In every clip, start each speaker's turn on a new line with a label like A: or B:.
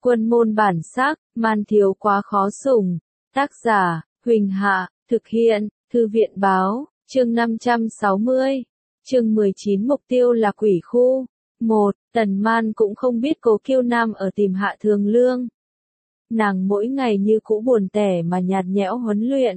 A: Quân môn bản sắc, man thiếu quá khó sủng. Tác giả, Huỳnh Hạ, thực hiện, Thư viện báo, chương 560. Chương 19 mục tiêu là quỷ khu. 1. Tần Man cũng không biết Cố Kiêu Nam ở tìm Hạ Thường Lương. Nàng mỗi ngày như cũ buồn tẻ mà nhạt nhẽo huấn luyện.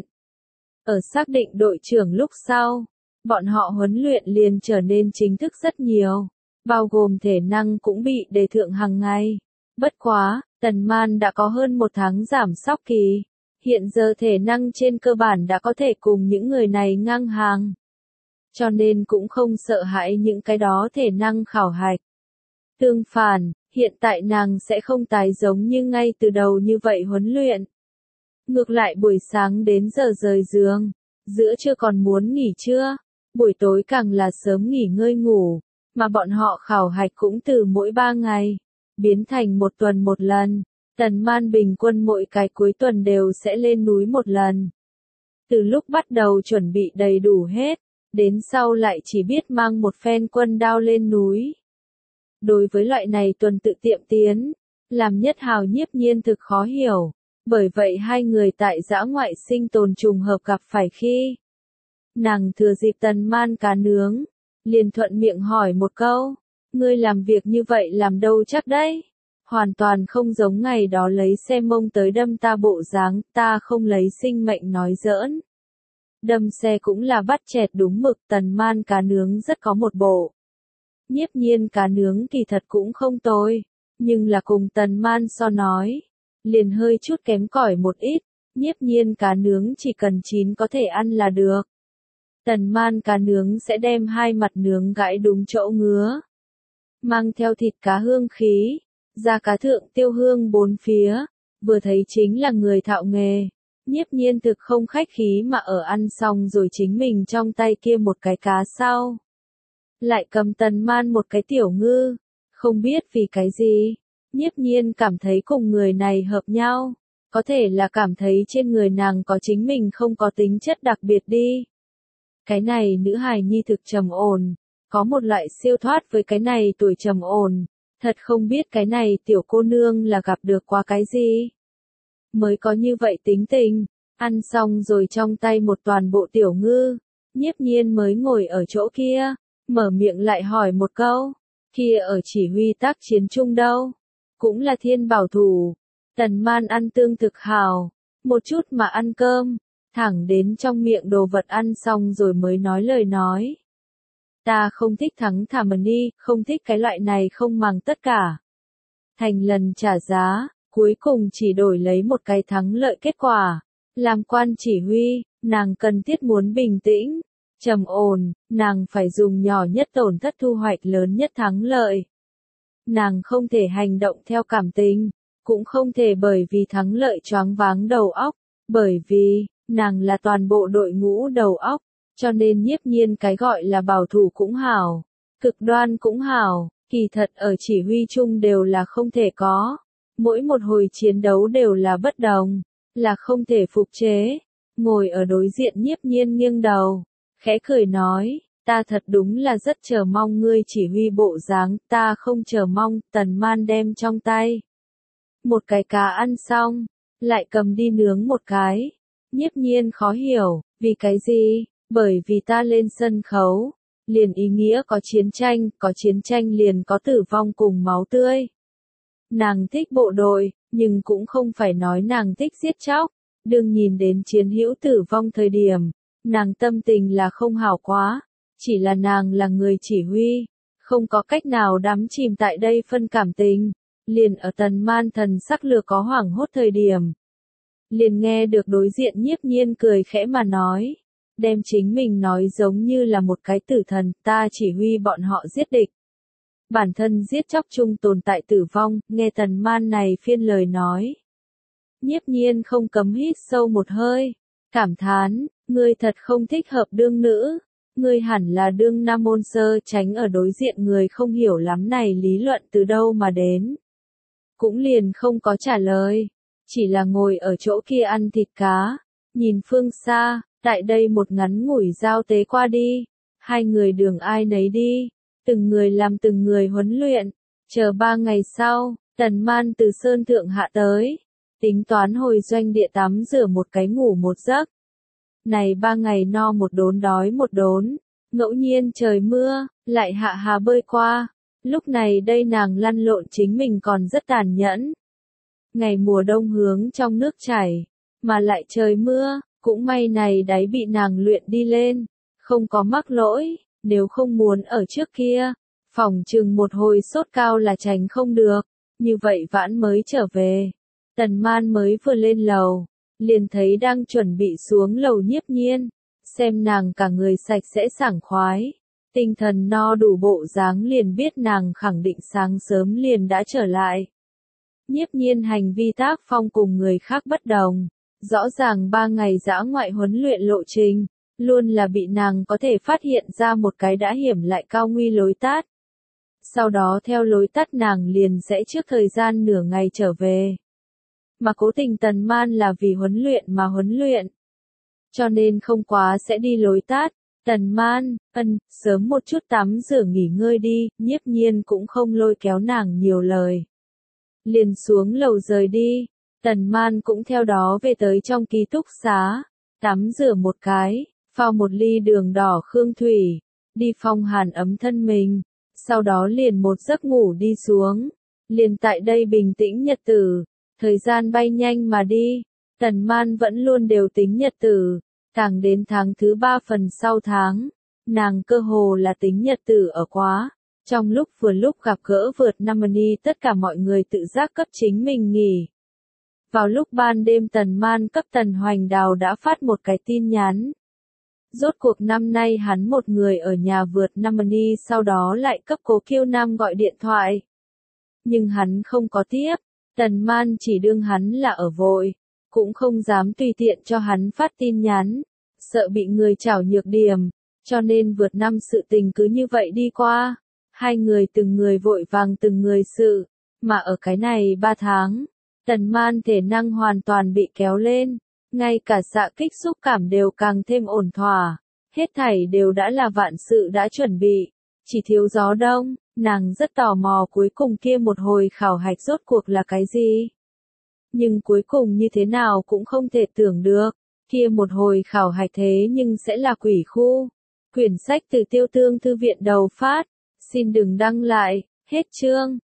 A: Ở xác định đội trưởng lúc sau, bọn họ huấn luyện liền trở nên chính thức rất nhiều, bao gồm thể năng cũng bị đề thượng hàng ngày. Bất quá, Tần Man đã có hơn một tháng giảm sóc kỳ, hiện giờ thể năng trên cơ bản đã có thể cùng những người này ngang hàng. Cho nên cũng không sợ hãi những cái đó thể năng khảo hạch. Tương phản, hiện tại nàng sẽ không tái giống như ngay từ đầu như vậy huấn luyện. Ngược lại buổi sáng đến giờ rời giường, giữa trưa còn muốn nghỉ trưa, buổi tối càng là sớm nghỉ ngơi ngủ, mà bọn họ khảo hạch cũng từ mỗi 3 ngày, biến thành một tuần một lần. Tần Man bình quân mỗi cái cuối tuần đều sẽ lên núi một lần. Từ lúc bắt đầu chuẩn bị đầy đủ hết, đến sau lại chỉ biết mang một phen quân đao lên núi. Đối với loại này tuần tự tiệm tiến, làm Nhất Hào Nhiếp Nhiên thực khó hiểu, bởi vậy hai người tại dã ngoại sinh tồn trùng hợp gặp phải khi nàng thừa dịp Tần Man cá nướng, liền thuận miệng hỏi một câu, ngươi làm việc như vậy làm đâu chắc đấy, hoàn toàn không giống ngày đó lấy xe mông tới đâm ta bộ dáng, ta không lấy sinh mệnh nói giỡn. Đâm xe cũng là bắt chẹt đúng mực. Tần Man cá nướng rất có một bộ. Nhiếp Nhiên cá nướng kỳ thật cũng không tồi, nhưng là cùng Tần Man so nói, liền hơi chút kém cỏi một ít. Nhiếp Nhiên cá nướng chỉ cần chín có thể ăn là được. Tần Man cá nướng sẽ đem hai mặt nướng gãi đúng chỗ ngứa, mang theo thịt cá hương khí, da cá thượng tiêu hương bốn phía, vừa thấy chính là người thạo nghề. Nhiếp Nhiên thực không khách khí mà ở ăn xong rồi chính mình trong tay kia một cái cá sau, lại cầm Tần Man một cái tiểu ngư. Không biết vì cái gì, Nhiếp Nhiên cảm thấy cùng người này hợp nhau, có thể là cảm thấy trên người nàng có chính mình không có tính chất đặc biệt đi. Cái này nữ hài nhi thực trầm ổn, có một loại siêu thoát với cái này tuổi trầm ổn, thật không biết cái này tiểu cô nương là gặp được qua cái gì mới có như vậy tính tình. Ăn xong rồi trong tay một toàn bộ tiểu ngư, Nhiếp Nhiên mới ngồi ở chỗ kia, mở miệng lại hỏi một câu, kia ở chỉ huy tác chiến chung đâu, cũng là thiên bảo thủ. Tần Man ăn tương thực hào, một chút mà ăn cơm, thẳng đến trong miệng đồ vật ăn xong rồi mới nói lời nói. Ta không thích thắng thả mần đi, không thích cái loại này không màng tất cả. Thành lần trả giá, cuối cùng chỉ đổi lấy một cái thắng lợi kết quả. Làm quan chỉ huy, nàng cần thiết muốn bình tĩnh, trầm ổn, nàng phải dùng nhỏ nhất tổn thất thu hoạch lớn nhất thắng lợi. Nàng không thể hành động theo cảm tình, cũng không thể bởi vì thắng lợi choáng váng đầu óc, bởi vì nàng là toàn bộ đội ngũ đầu óc, cho nên Nhiếp Nhiên cái gọi là bảo thủ cũng hảo, cực đoan cũng hảo, kỳ thật ở chỉ huy chung đều là không thể có. Mỗi một hồi chiến đấu đều là bất đồng, là không thể phục chế. Ngồi ở đối diện Nhiếp Nhiên nghiêng đầu, khẽ cười nói, ta thật đúng là rất chờ mong ngươi chỉ huy bộ dáng, ta không chờ mong. Tần Man đem trong tay một cái cá ăn xong, lại cầm đi nướng một cái. Nhiếp Nhiên khó hiểu, vì cái gì? Bởi vì ta lên sân khấu, liền ý nghĩa có chiến tranh liền có tử vong cùng máu tươi. Nàng thích bộ đội, nhưng cũng không phải nói nàng thích giết chóc. Đừng nhìn đến chiến hữu tử vong thời điểm, nàng tâm tình là không hảo quá, chỉ là nàng là người chỉ huy, không có cách nào đắm chìm tại đây phân cảm tình. Liền ở Tần Man thần sắc lừa có hoảng hốt thời điểm, liền nghe được đối diện Nhiếp Nhiên cười khẽ mà nói, đem chính mình nói giống như là một cái tử thần, ta chỉ huy bọn họ giết địch. Bản thân giết chóc chung tồn tại tử vong. Nghe Tần Man này phiên lời nói, Nhiếp Nhiên không cấm hít sâu một hơi, cảm thán, ngươi thật không thích hợp đương nữ, ngươi hẳn là đương nam môn sơ. Tránh ở đối diện người không hiểu lắm này lý luận từ đâu mà đến, cũng liền không có trả lời, chỉ là ngồi ở chỗ kia ăn thịt cá, nhìn phương xa. Tại đây một ngắn ngủi giao tế qua đi, hai người đường ai nấy đi, từng người làm từng người huấn luyện. Chờ 3 ngày sau, Tần Man từ sơn thượng hạ tới, tính toán hồi doanh địa tắm rửa một cái ngủ một giấc. Này 3 ngày no một đốn đói một đốn, ngẫu nhiên trời mưa, lại hạ hà bơi qua. Lúc này đây nàng lăn lộn chính mình còn rất tàn nhẫn. Ngày mùa đông hướng trong nước chảy, mà lại trời mưa, cũng may này đáy bị nàng luyện đi lên, không có mắc lỗi, nếu không muốn ở trước kia, phỏng chừng một hồi sốt cao là tránh không được, như vậy vãn mới trở về. Tần Man mới vừa lên lầu, liền thấy đang chuẩn bị xuống lầu Nhiếp Nhiên, xem nàng cả người sạch sẽ sảng khoái, tinh thần no đủ bộ dáng liền biết nàng khẳng định sáng sớm liền đã trở lại. Nhiếp Nhiên hành vi tác phong cùng người khác bất đồng, rõ ràng 3 ngày dã ngoại huấn luyện lộ trình, luôn là bị nàng có thể phát hiện ra một cái đã hiểm lại cao nguy lối tát. Sau đó theo lối tắt nàng liền sẽ trước thời gian nửa ngày trở về. Mà cố tình Tần Man là vì huấn luyện mà huấn luyện. Cho nên không quá sẽ đi lối tát. Tần Man, sớm một chút tắm rửa nghỉ ngơi đi, Nhiếp Nhiên cũng không lôi kéo nàng nhiều lời. Liền xuống lầu rời đi, Tần Man cũng theo đó về tới trong ký túc xá, tắm rửa một cái, pha một ly đường đỏ khương thủy, đi phong hàn ấm thân mình, sau đó liền một giấc ngủ đi xuống, liền tại đây bình tĩnh nhật tử, thời gian bay nhanh mà đi, Tần Man vẫn luôn đều tính nhật tử, càng đến tháng thứ 3 phần sau tháng, nàng cơ hồ là tính nhật tử ở quá. Trong lúc vừa lúc gặp gỡ vượt Namani tất cả mọi người tự giác cấp chính mình nghỉ. Vào lúc ban đêm Tần Man cấp Tần Hoành Đào đã phát một cái tin nhắn. Rốt cuộc năm nay hắn một người ở nhà vượt Namani sau đó lại cấp Cố Kiêu Nam gọi điện thoại. Nhưng hắn không có tiếp, Tần Man chỉ đương hắn là ở vội, cũng không dám tùy tiện cho hắn phát tin nhắn, sợ bị người trảo nhược điểm, cho nên vượt năm sự tình cứ như vậy đi qua. Hai người từng người vội vàng từng người sự, mà ở cái này 3 tháng, Tần Man thể năng hoàn toàn bị kéo lên, ngay cả xạ kích xúc cảm đều càng thêm ổn thỏa, hết thảy đều đã là vạn sự đã chuẩn bị, chỉ thiếu gió đông, nàng rất tò mò cuối cùng kia một hồi khảo hạch rốt cuộc là cái gì. Nhưng cuối cùng như thế nào cũng không thể tưởng được, kia một hồi khảo hạch thế nhưng sẽ là quỷ khu. Quyển sách từ Tiêu Tương Thư viện đầu phát. Xin đừng đăng lại, hết chương.